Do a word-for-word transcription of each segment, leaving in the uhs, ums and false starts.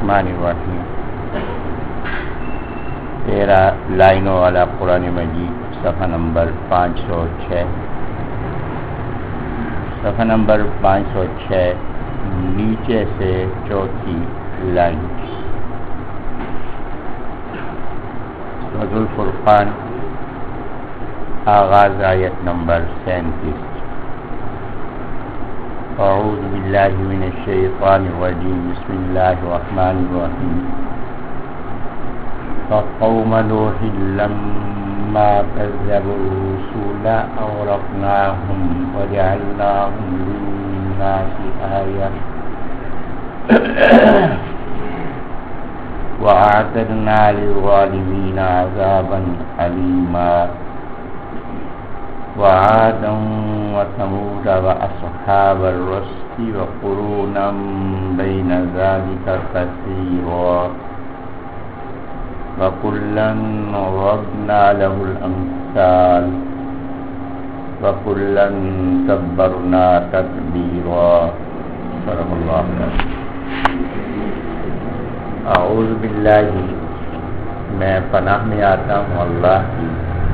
الرحمن الرحیم. تیرہ لائنوں والا قرآن مجید صفحہ نمبر پانچ سو چھ صفحہ نمبر پانچ سو چھ نیچے سے چوتھی لائن. سورۃ الفرقان آغاز آیت نمبر سینتیس. اعوذ باللہ من الشیطان الرجیم. بسم اللہ الرحمن الرحیم. فقوم نوح لما كذبوا الرسل أغرقناهم وجعلناهم للناس آية وأعتدنا للظالمين عذابا أليما. وعادا وثمود وأصحاب الرس وقرونا بين ذلك كثيرا وكلا ضربنا له الأمثال وكلا تبرنا تتبيرا. صدق الله العظيم. اعوذ باللہ، میں پناہ میں آتا ہوں اللہ کی،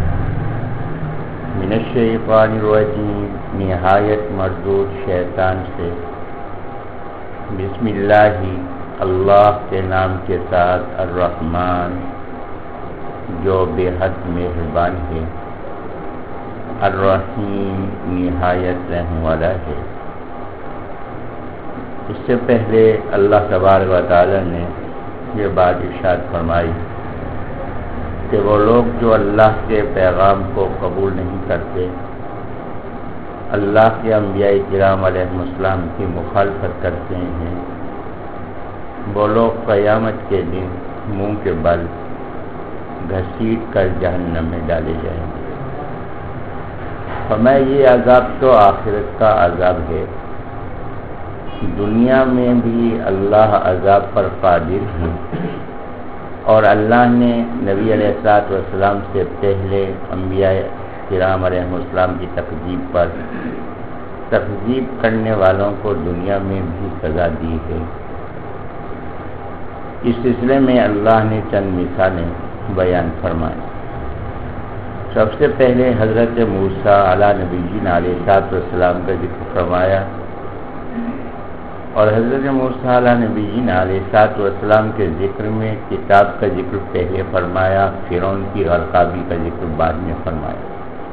من الشیطان الرجیم، نہایت مردود شیطان سے. بسم اللہ، اللہ کے نام کے ساتھ، الرحمن جو بے حد مہربان ہے، الرحیم نہایت رحم والا ہے. اس سے پہلے اللہ تبارک و تعالی نے یہ بات ارشاد فرمائی کہ وہ لوگ جو اللہ کے پیغام کو قبول نہیں کرتے، اللہ کے انبیاء کرام علیہ السلام کی مخالفت کرتے ہیں، وہ لوگ قیامت کے دن منہ کے بل گھسیٹ کر جہنم میں ڈالے جائیں گے. فرمایا یہ عذاب تو آخرت کا عذاب ہے. دنیا میں بھی اللہ عذاب پر قادر ہے، اور اللہ نے نبی علیہ الصلوۃ والسلام سے پہلے انبیاء کرام علیہ السلام کی تکذیب پر تکذیب کرنے والوں کو دنیا میں بھی سزا دی ہے. اس سلسلے میں اللہ نے چند مثالیں بیان فرمائیں. سب سے پہلے حضرت موسیٰ علیہ نبی علیہ السلام کا ذکر فرمایا، اور حضرت موسیٰ علیہ نبی علیہ السلام کے ذکر میں کتاب کا ذکر پہلے فرمایا، فرعون کی غرقابی کا ذکر بعد میں فرمایا.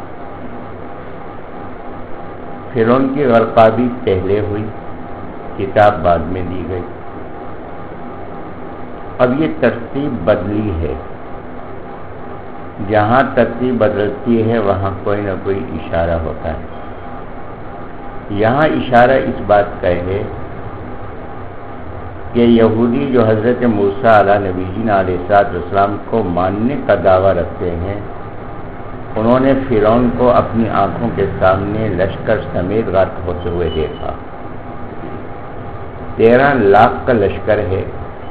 فرعون کی غرقابی پہلے ہوئی، کتاب بعد میں دی گئی. اب یہ ترتیب بدلی ہے. جہاں ترتیب بدلتی ہے وہاں کوئی نہ کوئی اشارہ ہوتا ہے. یہاں اشارہ اس بات کا ہے کہ یہودی جو حضرت موسیٰ علیہ نبی علیہ السلام کو ماننے کا دعویٰ رکھتے ہیں، انہوں نے فرعون کو اپنی آنکھوں کے سامنے لشکر سمیت غرق ہوتے ہوئے دیکھا. تیرہ لاکھ کا لشکر ہے،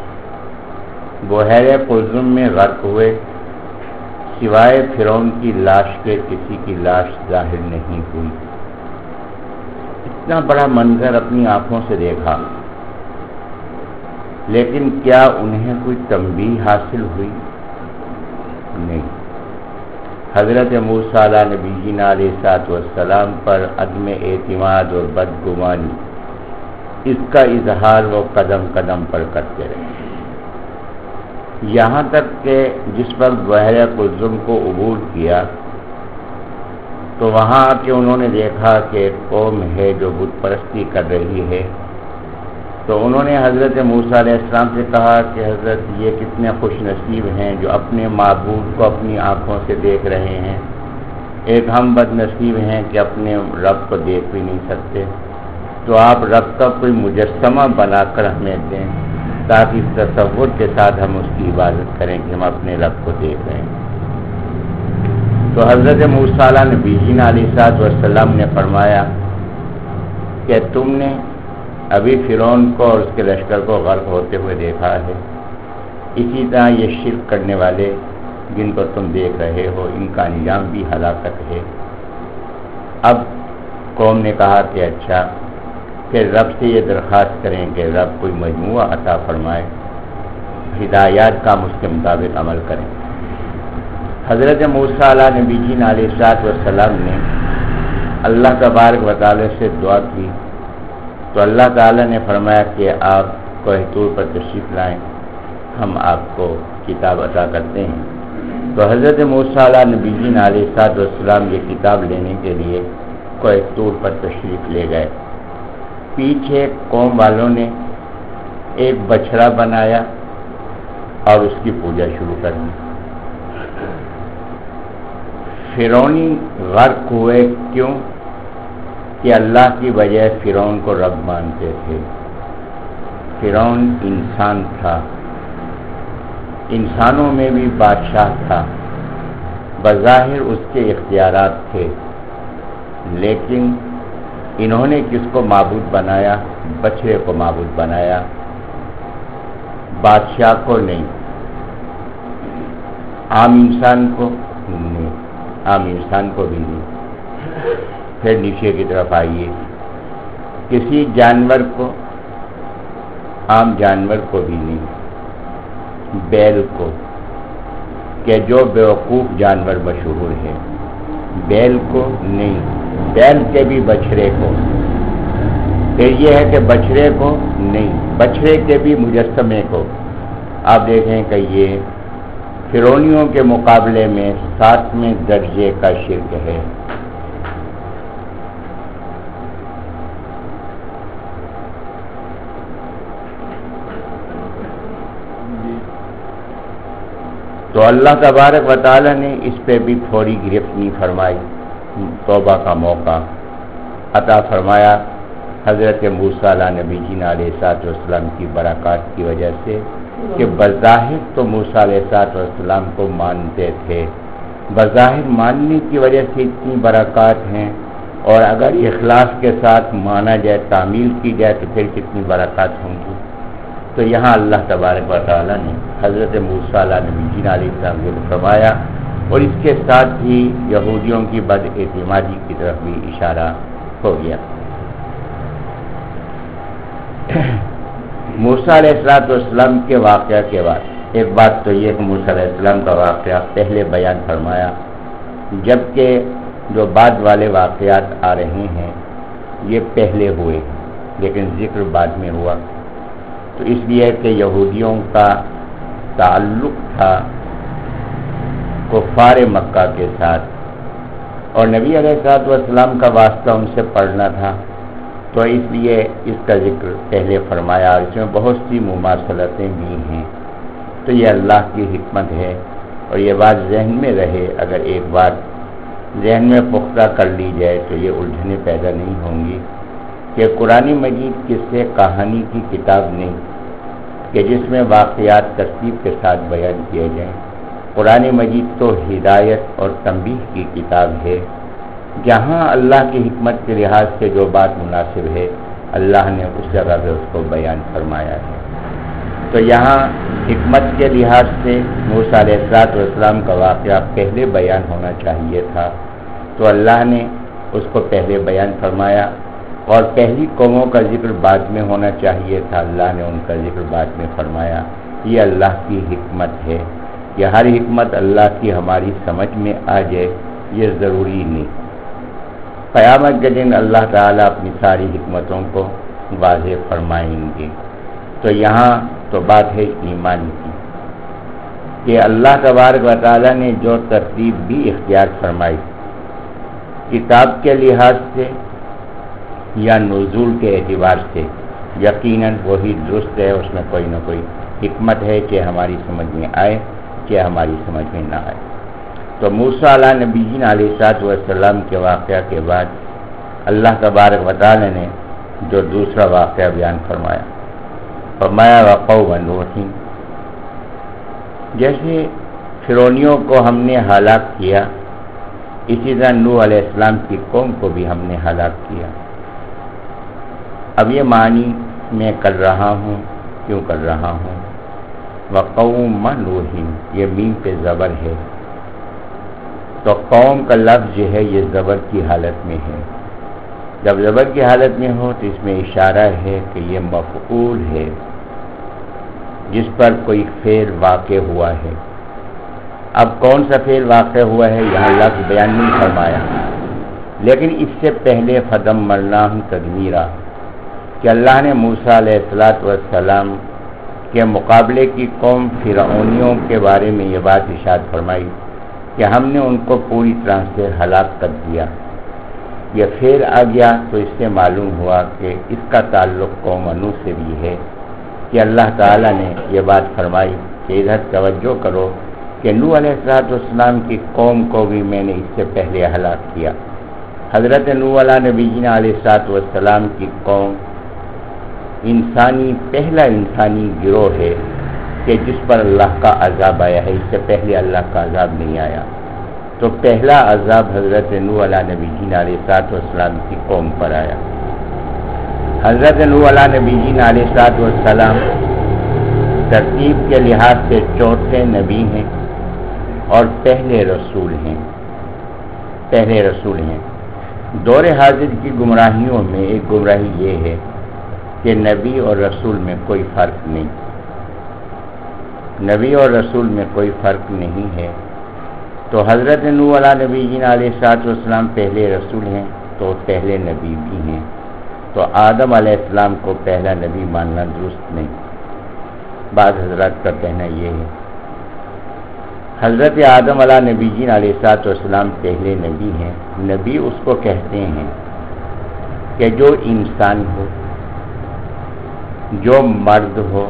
بحیرہ قلزم میں غرق ہوئے، سوائے فرعون کی لاش کے کسی کی لاش ظاہر نہیں ہوئی. اتنا بڑا منظر اپنی آنکھوں سے دیکھا، لیکن کیا انہیں کوئی تنبیہ حاصل ہوئی؟ نہیں. حضرت موسیٰ علیہ نبی علیہ السلام پر عدم اعتماد اور بدگمانی، اس کا اظہار وہ قدم قدم پر کرتے رہے، یہاں تک کہ جس وقت بحیرہ قلزم کو عبور کیا تو وہاں آ کے انہوں نے دیکھا کہ ایک قوم ہے جو بت پرستی کر رہی ہے. تو انہوں نے حضرت موسیٰ علیہ السلام سے کہا کہ حضرت یہ کتنے خوش نصیب ہیں جو اپنے معبود کو اپنی آنکھوں سے دیکھ رہے ہیں، ایک ہم بد نصیب ہیں کہ اپنے رب کو دیکھ بھی نہیں سکتے. تو آپ رب کا کوئی مجسمہ بنا کر ہمیں دیں تاکہ اس تصور کے ساتھ ہم اس کی عبادت کریں کہ ہم اپنے رب کو دیکھ رہے ہیں. تو حضرت موسیٰ علیہ نبی علیہ السلام نے فرمایا کہ تم نے ابھی فرعون کو اور اس کے لشکر کو غرق ہوتے ہوئے دیکھا ہے، اسی طرح یہ شرک کرنے والے جن کو تم دیکھ رہے ہو ان کا انجام بھی ہلاکت ہے. اب قوم نے کہا کہ اچھا کہ رب سے یہ درخواست کریں کہ رب کوئی مجموعہ عطا فرمائے ہدایات کا ہم اس کے مطابق عمل کریں۔ حضرت موسیٰ علیہ نبی جی علیہ الصلوۃ والسلام نے اللہ تبارک و تعالی سے دعا کی تو اللہ تعالی نے فرمایا کہ آپ کوہ طور پر تشریف لائیں، ہم آپ کو کتاب عطا کرتے ہیں۔ تو حضرت موسیٰ علیہ نبی جی علیہ الصلوۃ والسلام یہ کتاب لینے کے لیے کوہ طور پر تشریف لے گئے۔ پیچھے قوم والوں نے ایک بچڑا بنایا اور اس کی پوجا شروع کر دی۔ فرعونی غرق ہوئے، کیوں کہ اللہ کی وجہ فرعون کو رب مانتے تھے۔ فرعون انسان تھا، انسانوں میں بھی بادشاہ تھا، بظاہر اس کے اختیارات تھے، لیکن انہوں نے کس کو معبود بنایا؟ بچڑے کو معبود بنایا، بادشاہ کو نہیں، عام انسان کو نہیں، عام انسان کو بھی نہیں۔ پھر نیچے کی طرف آئیے، کسی جانور کو، عام جانور کو بھی نہیں، بیل کو، کہ جو بیوقوف جانور مشہور ہے، بیل کو نہیں، بیل کے بھی بچھڑے کو۔ پھر یہ ہے کہ بچھڑے کو نہیں، بچھڑے کے بھی مجسمے کو۔ آپ دیکھیں کہ یہ فرعونیوں کے مقابلے میں ساتویں درجے کا شرک ہے۔ تو اللہ تبارک و تعالی نے اس پہ بھی تھوڑی گرفت نہیں فرمائی، توبہ کا موقع عطا فرمایا حضرت موسیٰ علیہ نبی جی علیہ السلام کی برکات کی وجہ سے، کہ بظاہر تو موسیٰ علیہ السلام کو مانتے تھے، بظاہر ماننے کی وجہ سے اتنی برکات ہیں، اور اگر اخلاص کے ساتھ مانا جائے، تعمیل کی جائے تو پھر کتنی برکات ہوں گی۔ تو یہاں اللہ تبارک و تعالیٰ نے حضرت موسیٰ علیہ نبی جی علیہ السلام کو فرمایا، اور اس کے ساتھ ہی یہودیوں کی بد اعتمادی کی طرف بھی اشارہ ہو گیا۔ موسیٰ علیہ السلام کے واقعہ کے بعد ایک بات تو یہ کہ موسیٰ علیہ السلام کا واقعہ پہلے بیان فرمایا، جبکہ جو بعد والے واقعات آ رہے ہیں یہ پہلے ہوئے، لیکن ذکر بعد میں ہوا، تو اس لیے کہ یہودیوں کا تعلق تھا کفار مکہ کے ساتھ، اور نبی علیہ السلام کا واسطہ ان سے پڑھنا تھا، تو اس لیے اس کا ذکر پہلے فرمایا، اور اس میں بہت سی مماثلتیں بھی ہیں۔ تو یہ اللہ کی حکمت ہے، اور یہ بات ذہن میں رہے، اگر ایک بات ذہن میں پختہ کر لی جائے تو یہ الجھنیں پیدا نہیں ہوں گی کہ قرآن مجید قصے کہانی کی کتاب نہیں کہ جس میں واقعات ترتیب کے ساتھ بیان کیے جائیں۔ قرآن مجید تو ہدایت اور تنبیہ کی کتاب ہے، جہاں اللہ کی حکمت کے لحاظ سے جو بات مناسب ہے اللہ نے اس جگہ پہ اس کو بیان فرمایا ہے۔ تو یہاں حکمت کے لحاظ سے موسیٰ علیہ السلام کا واقعہ پہلے بیان ہونا چاہیے تھا، تو اللہ نے اس کو پہلے بیان فرمایا، اور پہلی قوموں کا ذکر بعد میں ہونا چاہیے تھا، اللہ نے ان کا ذکر بعد میں فرمایا۔ یہ اللہ کی حکمت ہے، کہ ہر حکمت اللہ کی ہماری سمجھ میں آ جائے یہ ضروری نہیں۔ قیامت کے دن اللہ تعالیٰ اپنی ساری حکمتوں کو واضح فرمائیں گے۔ تو یہاں تو بات ہے ایمان کی، کہ اللہ تبارک و تعالیٰ نے جو ترتیب بھی اختیار فرمائی کتاب کے لحاظ سے یا نزول کے اعتبار سے، یقیناً وہی درست ہے، اس میں کوئی نہ کوئی حکمت ہے کہ ہماری سمجھ میں آئے کہ ہماری سمجھ میں نہ آئے۔ تو موسیٰ علیہ نبی جی علیہ السلام کے واقعہ کے بعد اللہ تبارک و تعالی نے جو دوسرا واقعہ بیان فرمایا، فرمایا وقوم نوح، جیسے فرعونیوں کو ہم نے ہلاک کیا، اسی طرح نوح علیہ السلام کی قوم کو بھی ہم نے ہلاک کیا۔ اب یہ معنی میں کر رہا ہوں، کیوں کر رہا ہوں؟ وقوم نوح، یہ میم پہ زبر ہے، تو قوم کا لفظ جو ہے یہ زبر کی حالت میں ہے۔ جب زبر کی حالت میں ہو تو اس میں اشارہ ہے کہ یہ مفعول ہے، جس پر کوئی فعل واقع ہوا ہے۔ اب کون سا فعل واقع ہوا ہے یہاں لفظ بیان نہیں فرمایا، لیکن اس سے پہلے فدمرناہم تدمیرا کہ اللہ نے موسیٰ علیہ السلام کے مقابلے کی قوم فرعونیوں کے بارے میں یہ بات ارشاد فرمائی کہ ہم نے ان کو پوری طرح سے ہلاک کر دیا۔ یہ فعل آ گیا تو اس سے معلوم ہوا کہ اس کا تعلق قوم نوح سے بھی ہے کہ اللہ تعالیٰ نے یہ بات فرمائی کہ ادھر توجہ کرو کہ نوح علیہ السلام کی قوم کو بھی میں نے اس سے پہلے ہلاک کیا۔ حضرت نوح علیہ نبی جینا علیہ السلام کی قوم انسانی پہلا انسانی گروہ ہے کہ جس پر اللہ کا عذاب آیا ہے، اس سے پہلے اللہ کا عذاب نہیں آیا۔ تو پہلا عذاب حضرت نوح علیہ نبی جینا علیہ السلام کی قوم پر آیا۔ حضرت نوح علیہ نبی جینا علیہ السلام ترتیب کے لحاظ سے چوتھے نبی ہیں اور پہلے رسول ہیں پہلے رسول ہیں دور حاضر کی گمراہیوں میں ایک گمراہی یہ ہے کہ نبی اور رسول میں کوئی فرق نہیں نبی اور رسول میں کوئی فرق نہیں ہے۔ تو حضرت نوح علیہ نبی جینا علیہ السلام پہلے رسول ہیں تو پہلے نبی بھی ہیں، تو آدم علیہ السلام کو پہلا نبی ماننا درست نہیں۔ بعض حضرات کا کہنا یہ ہے حضرت آدم علیہ نبی جینا علیہ السلام پہلے نبی ہیں۔ نبی اس کو کہتے ہیں کہ جو انسان ہو، جو مرد ہو،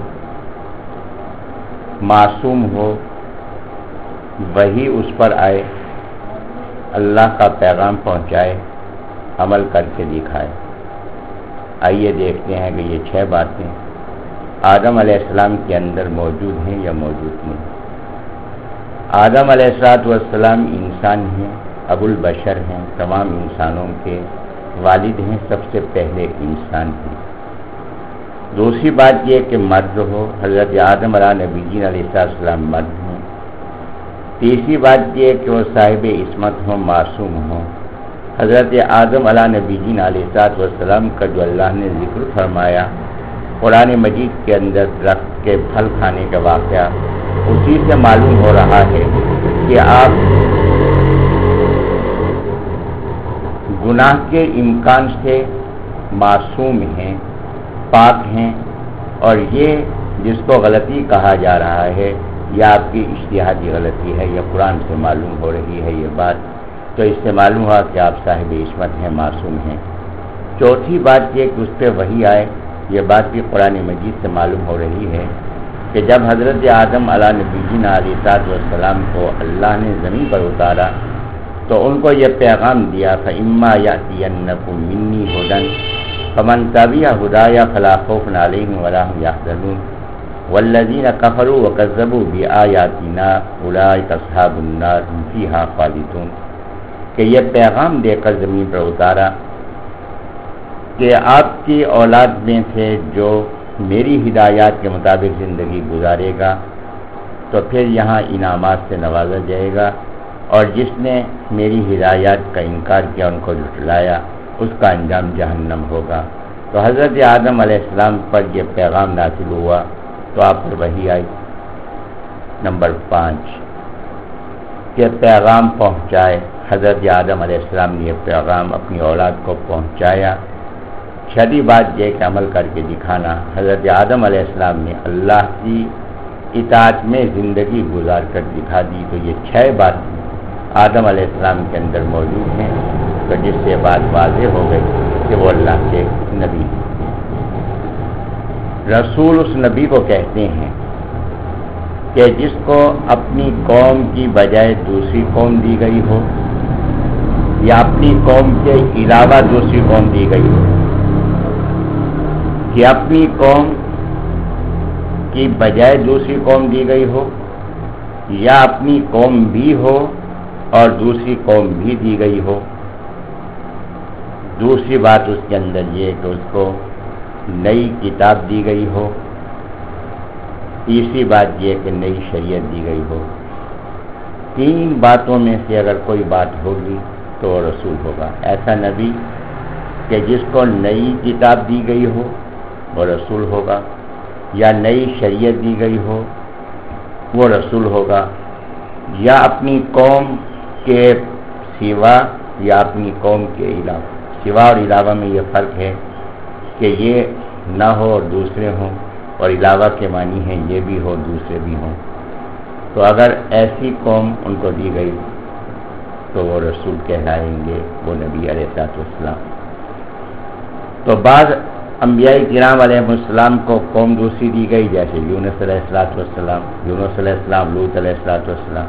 معصوم ہو، وہی اس پر آئے، اللہ کا پیغام پہنچائے، عمل کر کے دکھائے۔ آئیے دیکھتے ہیں کہ یہ چھ باتیں آدم علیہ السلام کے اندر موجود ہیں یا موجود نہیں۔ آدم علیہ السلام انسان ہیں، ابو البشر ہیں، تمام انسانوں کے والد ہیں، سب سے پہلے انسان ہیں۔ دوسری بات یہ کہ مرد ہو، حضرت آدم علیہ نبی جین علیہ السلام مرد ہیں۔ تیسری بات یہ کہ وہ صاحب عصمت ہوں، معصوم ہوں۔ حضرت آدم علیہ نبی جین علیہ السلام کا جو اللہ نے ذکر فرمایا قرآن مجید کے اندر درخت کے پھل کھانے کا واقعہ، اسی سے معلوم ہو رہا ہے کہ آپ گناہ کے امکان سے معصوم ہیں، پاک ہیں، اور یہ جس کو غلطی کہا جا رہا ہے یہ آپ کی اجتہادی غلطی ہے، یہ قرآن سے معلوم ہو رہی ہے یہ بات، تو اس سے معلوم ہوا کہ آپ صاحب عصمت ہیں، معصوم ہیں۔ چوتھی بات یہ کہ اس پہ وحی آئے، یہ بات بھی قرآن مجید سے معلوم ہو رہی ہے کہ جب حضرت آدم علیہ نبینا علیہ السلام کو اللہ نے زمین پر اتارا تو ان کو یہ پیغام دیا فَإِمَّا يَأْتِيَنَّكُم مِّنِّي هُدًى فَمَن تَبِعَ هُدَايَ فَلَا خَوْفٌ عَلَيْهِمْ وَلَا هُمْ يَحْزَنُونَ وَالَّذِينَ كَفَرُوا وَكَذَّبُوا بِآيَاتِنَا أُولَٰئِكَ أَصْحَابُ النَّارِ هُمْ فِيهَا خَالِدُونَ کہ یہ پیغام دے کر زمین پر اتارا کہ آپ کی اولاد میں سے جو میری ہدایات کے مطابق زندگی گزارے گا تو پھر یہاں انعامات سے نوازا جائے گا، اور جس نے میری ہدایات کا انکار کیا، ان کو جھٹلایا، اس کا انجام جہنم ہوگا۔ تو حضرت آدم علیہ السلام پر یہ پیغام نازل ہوا تو آپ پر وحی آئی۔ نمبر پانچ کہ پیغام پہنچائے، حضرت آدم علیہ السلام نے یہ پیغام اپنی اولاد کو پہنچایا۔ چھٹی بات یہ کہ عمل کر کے دکھانا، حضرت آدم علیہ السلام نے اللہ کی اطاعت میں زندگی گزار کر دکھا دی۔ تو یہ چھ بات آدم علیہ السلام کے اندر موجود ہیں، تو جس سے بات واضح ہو گئی کہ وہ اللہ کے نبی ہیں۔ رسول اس نبی کو کہتے ہیں کہ جس کو اپنی قوم کی بجائے دوسری قوم دی گئی ہو یا اپنی قوم کے علاوہ دوسری قوم دی گئی ہو، کہ اپنی قوم کی بجائے دوسری قوم دی گئی ہو یا اپنی قوم بھی ہو اور دوسری قوم بھی دی گئی ہو۔ دوسری بات اس کے اندر یہ کہ اس کو نئی کتاب دی گئی ہو۔ تیسری بات یہ کہ نئی شریعت دی گئی ہو۔ تین باتوں میں سے اگر کوئی بات ہوگی تو وہ رسول ہوگا۔ ایسا نبی کہ جس کو نئی کتاب دی گئی ہو وہ رسول ہوگا، یا نئی شریعت دی گئی ہو وہ رسول ہوگا، یا اپنی قوم کے سوا یا اپنی قوم کے علاوہ۔ سوا اور علاوہ میں یہ فرق ہے کہ یہ نہ ہو اور دوسرے ہوں، اور علاوہ کے معنی ہیں یہ بھی ہو دوسرے بھی ہوں۔ تو اگر ایسی قوم ان کو دی گئی تو وہ رسول کہلائیں گے، وہ نبی علیہ السلام۔ تو بعض انبیاء کرام علیہ السلام کو قوم دوسری دی گئی، جیسے یونس علیہ السلام، یونس علیہ السلام، لوط علیہ السلام۔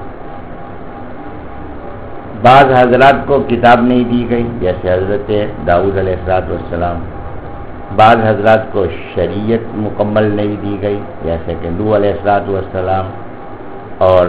بعض حضرات کو کتاب نہیں دی گئی، جیسے حضرت داؤد علیہ السلام۔ بعض حضرات کو شریعت مکمل نہیں دی گئی، جیسے کہ نوح علیہ السلام اور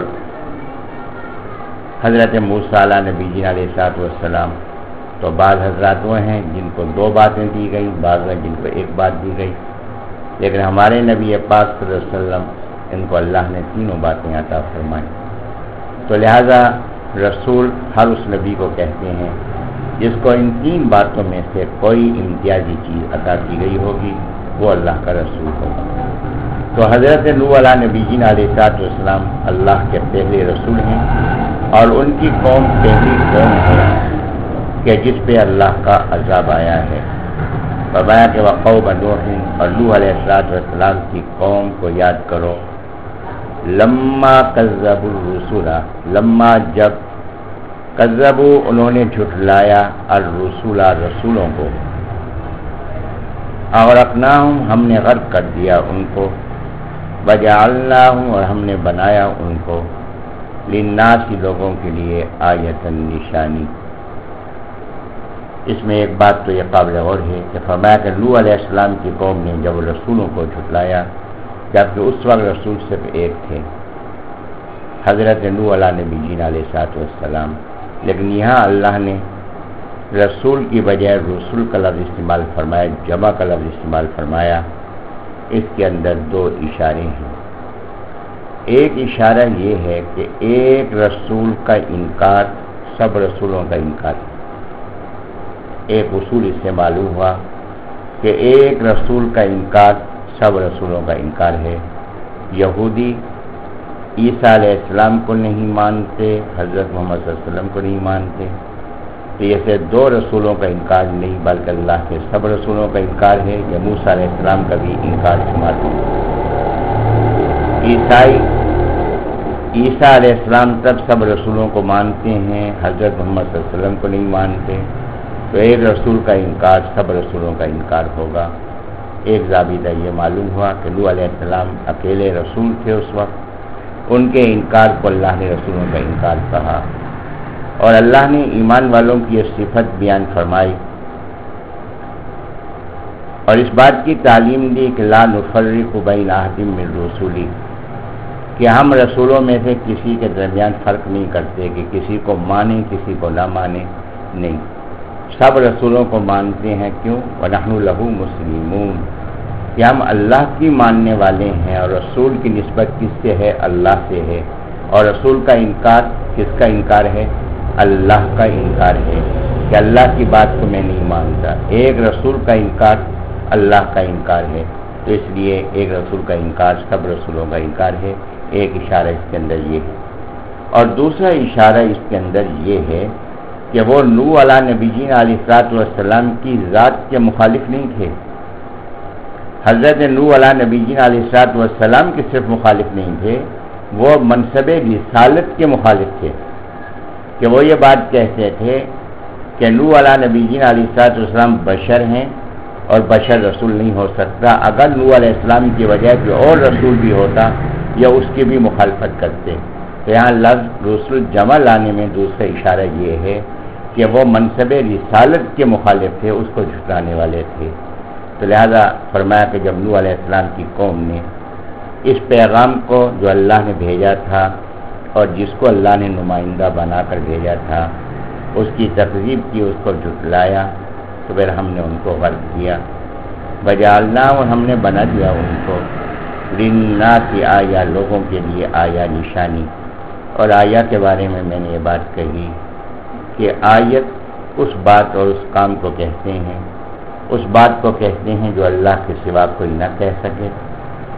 حضرت موسیٰ علیہ نبی جی علیہ السلام۔ تو بعض حضرات وہ ہیں جن کو دو باتیں دی گئیں، بعض ہیں جن کو ایک بات دی گئی، لیکن ہمارے نبی پاک صلی اللہ علیہ وسلم ان کو اللہ نے تینوں باتیں عطا فرمائیں۔ تو لہذا رسول ہر اس نبی کو کہتے ہیں جس کو ان تین باتوں میں سے کوئی امتیازی چیز عطا کی گئی ہوگی وہ اللہ کا رسول ہوگا۔ تو حضرت نوح علیہ نبی جی علیہ السلام اللہ کے پہلے رسول ہیں، اور ان کی قوم پہلی قوم ہے کہ جس پہ اللہ کا عذاب آیا ہے۔ فرمایا کہ وقوم نوح، اور نوح علیہ السلام کی قوم کو یاد کرو، لما کذبوا الرسول، لما جب کذبوا انہوں نے جھٹلایا الرسول رسولوں کو، اغرقناہم ہم نے غرق کر دیا ان کو، وجعلناہم اور ہم نے بنایا ان کو، للناس لوگوں کے لیے آیۃ نشانی۔ اس میں ایک بات تو یہ قابل غور ہے کہ فرمایا کہ نوح علیہ السلام کی قوم نے جب رسولوں کو جھٹلایا، جبکہ اس وقت رسول صرف ایک تھے، حضرت نوح علیہ نبی جی علیہ السلام، لیکن یہاں اللہ نے رسول کی بجائے رسول کا لفظ استعمال فرمایا، جمع کا لفظ استعمال فرمایا۔ اس کے اندر دو اشارے ہیں۔ ایک اشارہ یہ ہے کہ ایک رسول کا انکار سب رسولوں کا انکار ہے۔ ایک اصول اس سے معلوم ہوا کہ ایک رسول کا انکار سب رسولوں کا انکار ہے۔ یہودی عیسیٰ علیہ السلام کو نہیں مانتے، حضرت محمد صلی اللہ علیہ وسلم کو نہیں مانتے، تو یہ سے دو رسولوں کا انکار نہیں بلکہ اللہ کے سب رسولوں کا انکار ہے۔ یہ موسیٰ علیہ السلام کا بھی انکار شمار ہے۔ عیسائی عیسیٰ علیہ السلام تب سب رسولوں کو مانتے ہیں، حضرت محمد صلی اللہ علیہ وسلم کو نہیں مانتے، تو ایک رسول کا انکار سب رسولوں کا انکار ہوگا۔ ایک ضابطہ یہ معلوم ہوا کہ نوح علیہ السلام اکیلے رسول تھے اس وقت، ان کے انکار کو اللہ نے رسولوں کا انکار کہا، اور اللہ نے ایمان والوں کی یہ صفت بیان فرمائی اور اس بات کی تعلیم دی کہ لا نفرق بین احد من رسولی، کہ ہم رسولوں میں سے کسی کے درمیان فرق نہیں کرتے کہ کسی کو مانیں کسی کو نہ مانیں، نہیں، سب رسولوں کو مانتے ہیں۔ کیوں؟ وَنَحْنُ لَهُ مُسْلِمُونَ، کہ ہم اللہ کی ماننے والے ہیں، اور رسول کی نسبت کس سے ہے؟ اللہ سے ہے، اور رسول کا انکار کس کا انکار ہے؟ اللہ کا انکار ہے کہ اللہ کی بات کو میں نہیں مانتا۔ ایک رسول کا انکار اللہ کا انکار ہے، تو اس لیے ایک رسول کا انکار سب رسولوں کا انکار ہے۔ ایک اشارہ اس کے اندر یہ ہے، اور دوسرا اشارہ اس کے اندر یہ ہے کہ وہ نوح علیہ نبی جی علیہ السلام کی ذات کے مخالف نہیں تھے۔ حضرت نوح علیہ نبی جی علیہ السلام کے صرف مخالف نہیں تھے، وہ منصب رسالت کے مخالف تھے، کہ وہ یہ بات کہتے تھے کہ نوح علیہ نبی جی علیہ السلام بشر ہیں اور بشر رسول نہیں ہو سکتا۔ اگر نوح علیہ السلام کی وجہ کوئی اور رسول بھی ہوتا یا اس کی بھی مخالفت کرتے، تو یہاں لفظ رسول جمع لانے میں دوسرا اشارہ یہ ہے کہ وہ منصب رسالت کے مخالف تھے، اس کو جھٹلانے والے تھے۔ تو لہذا فرمایا کہ جب نوح علیہ السلام کی قوم نے اس پیغام کو جو اللہ نے بھیجا تھا اور جس کو اللہ نے نمائندہ بنا کر بھیجا تھا اس کی تکذیب کی، اس کو جھٹلایا، تو پھر ہم نے ان کو غرق کیا۔ وجعلنا، اور ہم نے بنا دیا ان کو، للناس آیا، لوگوں کے لیے آیا نشانی۔ اور آیا کے بارے میں میں نے یہ بات کہی کہ آیت اس بات اور اس کام کو کہتے ہیں، اس بات کو کہتے ہیں جو اللہ کے سوا کوئی نہ کہہ سکے،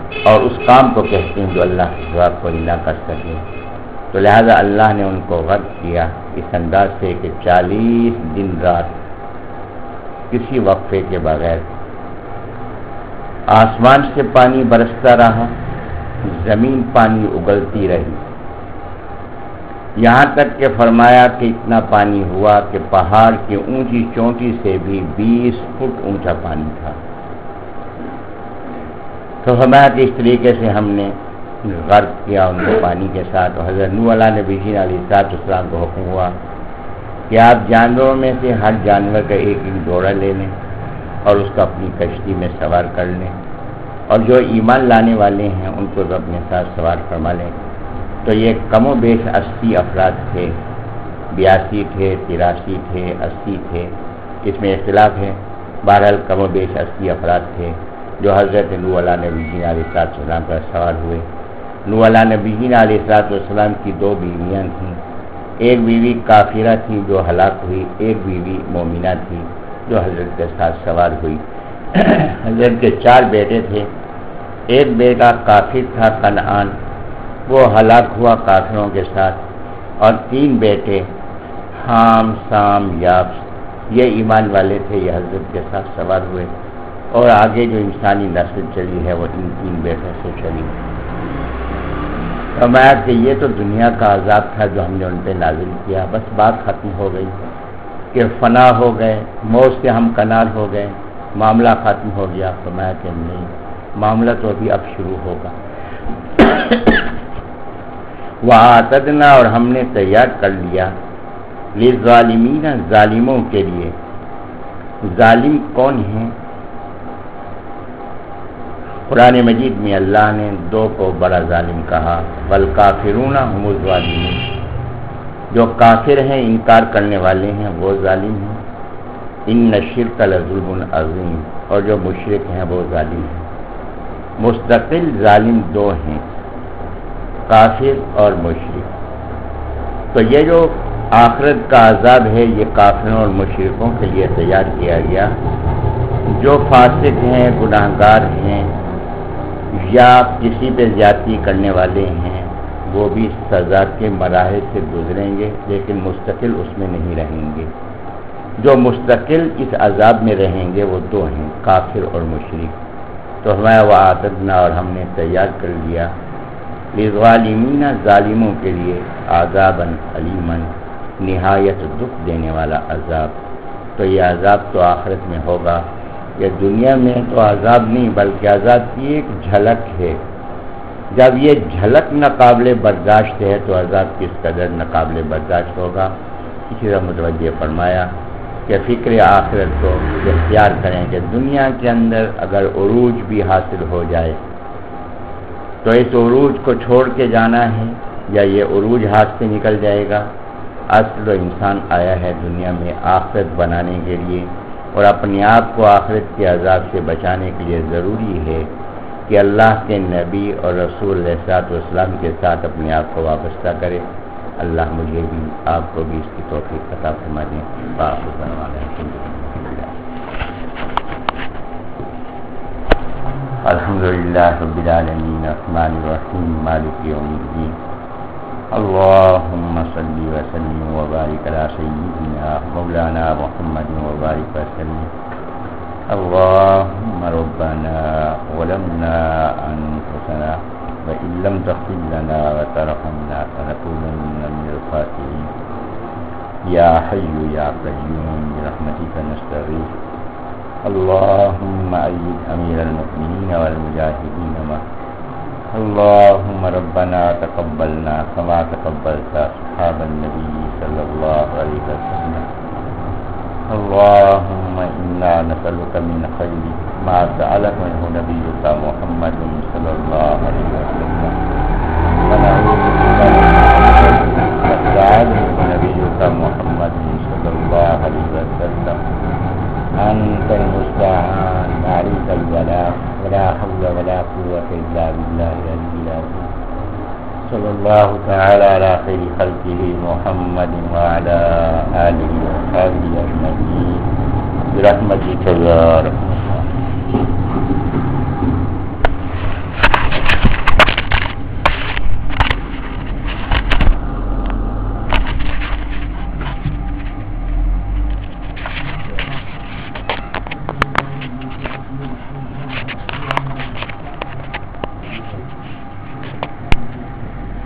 اور اس کام کو کہتے ہیں جو اللہ کے سوا کوئی نہ کر سکے. تو لہذا اللہ نے ان کو غرق کیا اس انداز سے کہ چالیس دن رات کسی وقفے کے بغیر آسمان سے پانی برستا رہا، زمین پانی اگلتی رہی، یہاں تک کہ فرمایا کہ اتنا پانی ہوا کہ پہاڑ کی اونچی چوٹی سے بھی بیس فٹ اونچا پانی تھا. تو فرمایا کہ اس طریقے سے ہم نے غرق کیا ان کو پانی کے ساتھ. اور حضرت نوح علیہ نبی علیہ السلام کو حکم ہوا کہ آپ جانوروں میں سے ہر جانور کا ایک ایک جوڑا لے لیں اور اس کو اپنی کشتی میں سوار کر لیں، اور جو ایمان لانے والے ہیں ان کو بھی اپنے ساتھ سوار فرما لیں. تو یہ کم و بیش اسی افراد تھے، بیاسی تھے، تراسی تھے، اسی تھے، اس میں اختلاف ہے. بہرحال کم و بیش اسی افراد تھے جو حضرت نوح علیہ نبی علیہ السلام پر سوار ہوئے. نوح علیہ نبی علیہ السلام کی دو بیویاں تھیں، ایک بیوی کافرہ تھی جو ہلاک ہوئی، ایک بیوی مومنہ تھی جو حضرت کے ساتھ سوار ہوئی. حضرت کے چار بیٹے تھے، ایک بیٹا کافر تھا کنعان، وہ ہلاک ہوا کافروں کے ساتھ، اور تین بیٹے حام، سام، یافس، یہ ایمان والے تھے، یہ حضرت کے ساتھ سوار ہوئے. اور آگے جو انسانی نسل چلی ہے وہ ان تین بیٹوں سے چلی. فرمایا کہ یہ تو دنیا کا عذاب تھا جو ہم نے ان پہ نازل کیا، بس بات ختم ہو گئی کہ فنا ہو گئے، موت سے ہم کنار ہو گئے، معاملہ ختم ہو گیا. فرمایا کہ نہیں، معاملہ تو ابھی اب شروع ہوگا. وَأَعْتَدْنَا، اور ہم نے تیار کر لیا، لِلظَّالِمِينَ، ظالموں کے لیے. ظالم کون ہیں؟ قرآن مجید میں اللہ نے دو کو بڑا ظالم کہا، وَالْكَافِرُونَ هُمُ الظَّالِمُونَ، جو کافر ہیں، انکار کرنے والے ہیں، وہ ظالم ہیں. اِنَّ الشِّرْكَ لَظُلْمٌ عَظِيمٌ، اور جو مشرک ہیں وہ ظالم ہیں. مستقل ظالم دو ہیں، کافر اور مشرک. تو یہ جو آخرت کا عذاب ہے یہ کافروں اور مشرکوں کے لیے تیار کیا گیا. جو فاسق ہیں، گناہ گار ہیں، یا کسی پہ زیادتی کرنے والے ہیں، وہ بھی سزا کے مراحل سے گزریں گے، لیکن مستقل اس میں نہیں رہیں گے. جو مستقل اس عذاب میں رہیں گے وہ دو ہیں، کافر اور مشرک. تو ہمارا وعدنا، اور ہم نے تیار کر لیا، للظالمین، ظالموں کے لیے، عذابا علیما، نہایت دکھ دینے والا عذاب. تو یہ عذاب تو آخرت میں ہوگا، یہ دنیا میں تو عذاب نہیں بلکہ عذاب کی ایک جھلک ہے. جب یہ جھلک ناقابل برداشت ہے تو عذاب کس قدر ناقابل برداشت ہوگا. اسی طرح متوجہ فرمایا کہ فکر آخرت کو اختیار کریں کہ دنیا کے اندر اگر عروج بھی حاصل ہو جائے تو اس عروج کو چھوڑ کے جانا ہے یا یہ عروج ہاتھ سے نکل جائے گا. اصل انسان آیا ہے دنیا میں آخرت بنانے کے لیے، اور اپنے آپ کو آخرت کے عذاب سے بچانے کے لیے ضروری ہے کہ اللہ کے نبی اور رسول علیہ الصلوۃ والسلام کے ساتھ اپنے آپ کو وابستہ کرے. اللہ مجھے بھی آپ کو بھی اس کی توفیق عطا فرما دیں. الحمدللہ رب العالمین، الرحمن الرحیم، مالک یوم الدین. اللهم صل وسلم وبارك على سيدنا مولانا محمد وبارك وسلم. اللهم ربنا ظلمنا أنفسنا وإن لم تغفر لنا وترحمنا لنكونن من الخاسرين. يا حي يا قيوم برحمتك نستغيث. اللهم أيد أمير المؤمنين والمجاهدين معه. اللهم ربنا تقبلنا كما تقبلت أصحاب النبي صلى الله عليه وسلم. اللهم إنا نسألك من خير ما سألك منه نبيك محمد صلى الله عليه وسلم، ونعوذ بك من شر ما استعاذ نبيك محمد صلى الله عليه وسلم. أنت المستعان، عليك البلاغ، ولا حول ولا قوة إلا بالله العلي العظيم. صلى الله تعالى على خير خلقه محمد وعلى آله وصحبه أجمعين برحمتك يا رحمن.